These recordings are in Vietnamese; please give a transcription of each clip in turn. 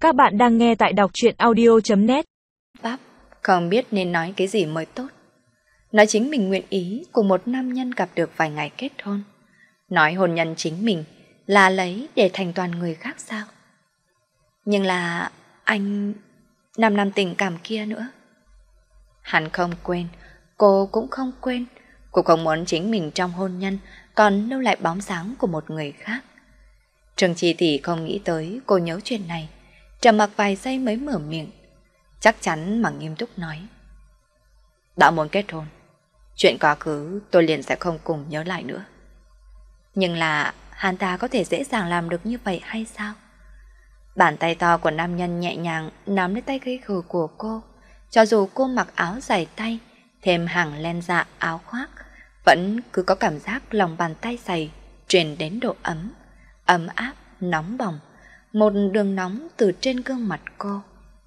Các bạn đang nghe tại đọc truyện audio.net. Bắp không biết nên nói cái gì mới tốt. Nói chính mình nguyện ý cùng một nam nhân gặp được vài ngày kết hôn. Nói hôn nhân chính mình là lấy để thành toàn người khác sao? Nhưng là anh 5 năm tình cảm kia nữa. Hắn không quên, cô cũng không quên. Cô không muốn chính mình trong hôn nhân còn lưu lại bóng dáng của một người khác. Trương Chi Tỷ không nghĩ tới cô nhớ chuyện này, trầm mặc vài giây mới mở miệng, chắc chắn mà nghiêm túc nói. Đã muốn kết hôn, chuyện quá khứ tôi liền sẽ không cùng nhớ lại nữa. Nhưng là hắn ta có thể dễ dàng làm được như vậy hay sao? Bàn tay to của nam nhân nhẹ nhàng nắm lấy tay gây gù của cô, cho dù cô mặc áo dày tay, thêm hàng len dạ áo khoác, vẫn cứ có cảm giác lòng bàn tay dày truyền đến độ ấm, ấm áp, nóng bỏng, một đường nóng từ trên gương mặt cô.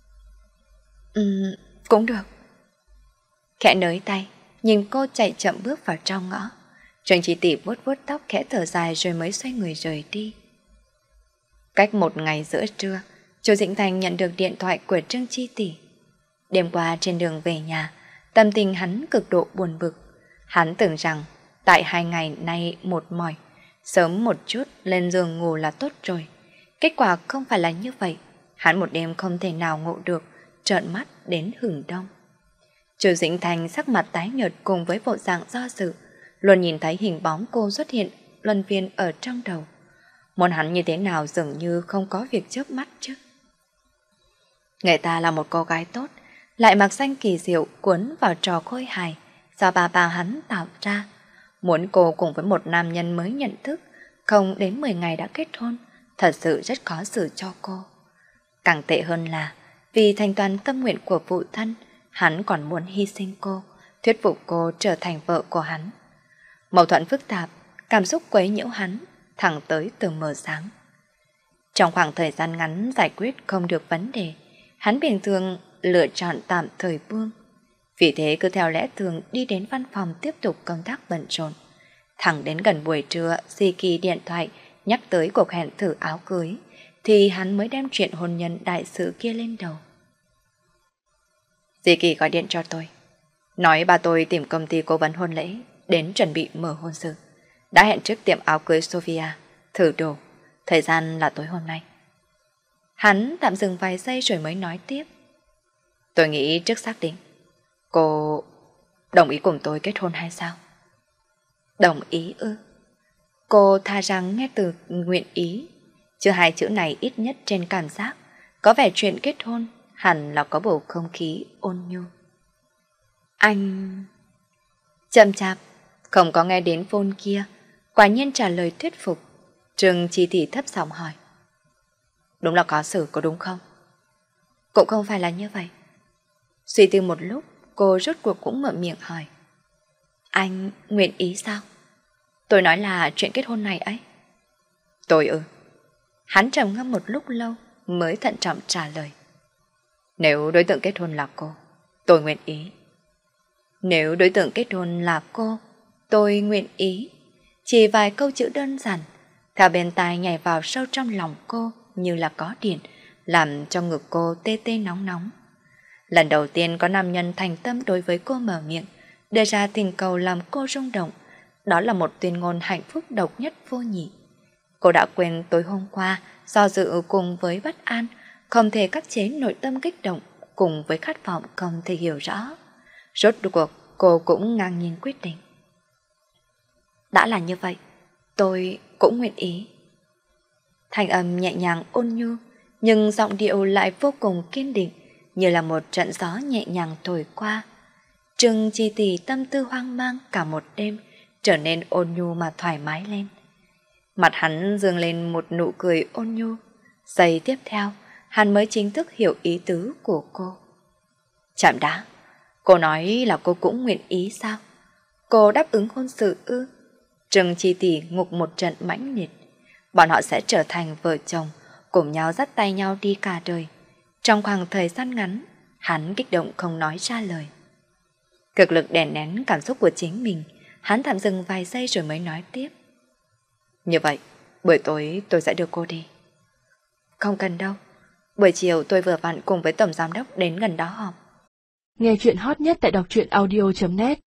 Cũng được. Khẽ nới tay, nhìn cô chạy chậm bước vào trong ngõ. Trương Chi Tỷ vuốt vuốt tóc khẽ thở dài rồi mới xoay người rời đi. Cách một ngày giữa trưa, Chu Dĩnh Thành nhận được điện thoại của Trương Chi Tỷ. Đêm qua trên đường về nhà, tâm tình hắn cực độ buồn bực. Hắn tưởng rằng tại 2 ngày nay mệt mỏi, sớm một chút lên giường ngủ là tốt rồi. Kết quả không phải là như vậy. Hắn một đêm không thể nào ngủ được, trợn mắt đến hửng đông. Chu Dĩnh Thành sắc mặt tái nhợt cùng với bộ dạng do dự, luôn nhìn thấy hình bóng cô xuất hiện luân phiên ở trong đầu. Muốn hắn như thế nào dường như không có việc chớp mắt chứ. Người ta là một cô gái tốt, lại mặc danh kỳ diệu cuốn vào trò khôi hài do bà hắn tạo ra. Muốn cô cùng với một nam nhân mới nhận thức, không đến 10 ngày đã kết hôn, thật sự rất khó xử cho cô. Càng tệ hơn là, vì thành toàn tâm nguyện của phụ thân, hắn còn muốn hy sinh cô, thuyết phục cô trở thành vợ của hắn. Mâu thuẫn phức tạp, cảm xúc quấy nhiễu hắn, thẳng tới từ mờ sáng. Trong khoảng thời gian ngắn giải quyết không được vấn đề, hắn bình thường lựa chọn tạm thời buông. Vì thế cứ theo lẽ thường đi đến văn phòng tiếp tục công tác bận rộn. Thẳng đến gần buổi trưa, Di Kỳ điện thoại nhắc tới cuộc hẹn thử áo cưới, thì hắn mới đem chuyện hôn nhân đại sự kia lên đầu. Di Kỳ gọi điện cho tôi, nói bà tôi tìm công ty cố vấn hôn lễ đến chuẩn bị mở hôn sự. Đã hẹn trước tiệm áo cưới Sophia, thử đồ, thời gian là tối hôm nay. Hắn tạm dừng vài giây rồi mới nói tiếp. Tôi nghĩ trước xác định, cô đồng ý cùng tôi kết hôn hay sao? Đồng ý ư? Cô tha rằng nghe từ nguyện ý, chứ hai chữ này ít nhất trên cảm giác có vẻ chuyện kết hôn hẳn là có bầu không khí ôn nhu. Anh... Chậm chạp, không có nghe đến phone kia, quả nhiên trả lời thuyết phục. Trương Chi Tỷ thấp giọng hỏi. Đúng là có xử có đúng không? Cũng không phải là như vậy. Suy tư một lúc, cô rốt cuộc cũng mở miệng hỏi. Anh nguyện ý sao? Tôi nói là chuyện kết hôn này ấy. Tôi ư? Hắn trầm ngâm một lúc lâu mới thận trọng trả lời. Nếu đối tượng kết hôn là cô, tôi nguyện ý. Nếu đối tượng kết hôn là cô, tôi nguyện ý. Chỉ vài câu chữ đơn giản, theo bên tai nhảy vào sâu trong lòng cô như là có điện, làm cho ngực cô tê tê nóng nóng. Lần đầu tiên có nam nhân thành tâm đối với cô mở miệng, đưa ra tình cầu làm cô rung động. Đó là một tuyên ngôn hạnh phúc độc nhất vô nhị. Cô đã quên tối hôm qua, do dự cùng với bất an, không thể khắc chế nội tâm kích động, cùng với khát vọng không thể hiểu rõ. Rốt cuộc cô cũng ngang nhiên quyết định. Đã là như vậy, tôi cũng nguyện ý. Thanh âm nhẹ nhàng ôn nhu, nhưng giọng điệu lại vô cùng kiên định, như là một trận gió nhẹ nhàng thổi qua. Trương Chi Tỷ tâm tư hoang mang cả một đêm, trở nên ôn nhu mà thoải mái lên. Mặt hắn dương lên một nụ cười ôn nhu. Giây tiếp theo, hắn mới chính thức hiểu ý tứ của cô. Chậm đã, cô nói là cô cũng nguyện ý sao? Cô đáp ứng hôn sự ư? Trương Chi Tỷ ngục một trận mãnh liệt. Bọn họ sẽ trở thành vợ chồng, cùng nhau dắt tay nhau đi cả đời. Trong khoảng thời gian ngắn, hắn kích động không nói ra lời. Cực lực đè nén cảm xúc của chính mình, hắn tạm dừng vài giây rồi mới nói tiếp. Như vậy, buổi tối tôi sẽ đưa cô đi. Không cần đâu, Buổi chiều tôi vừa vặn cùng với tổng giám đốc đến gần đó họp. Nghe chuyện hot nhất tại đọc truyện audio.net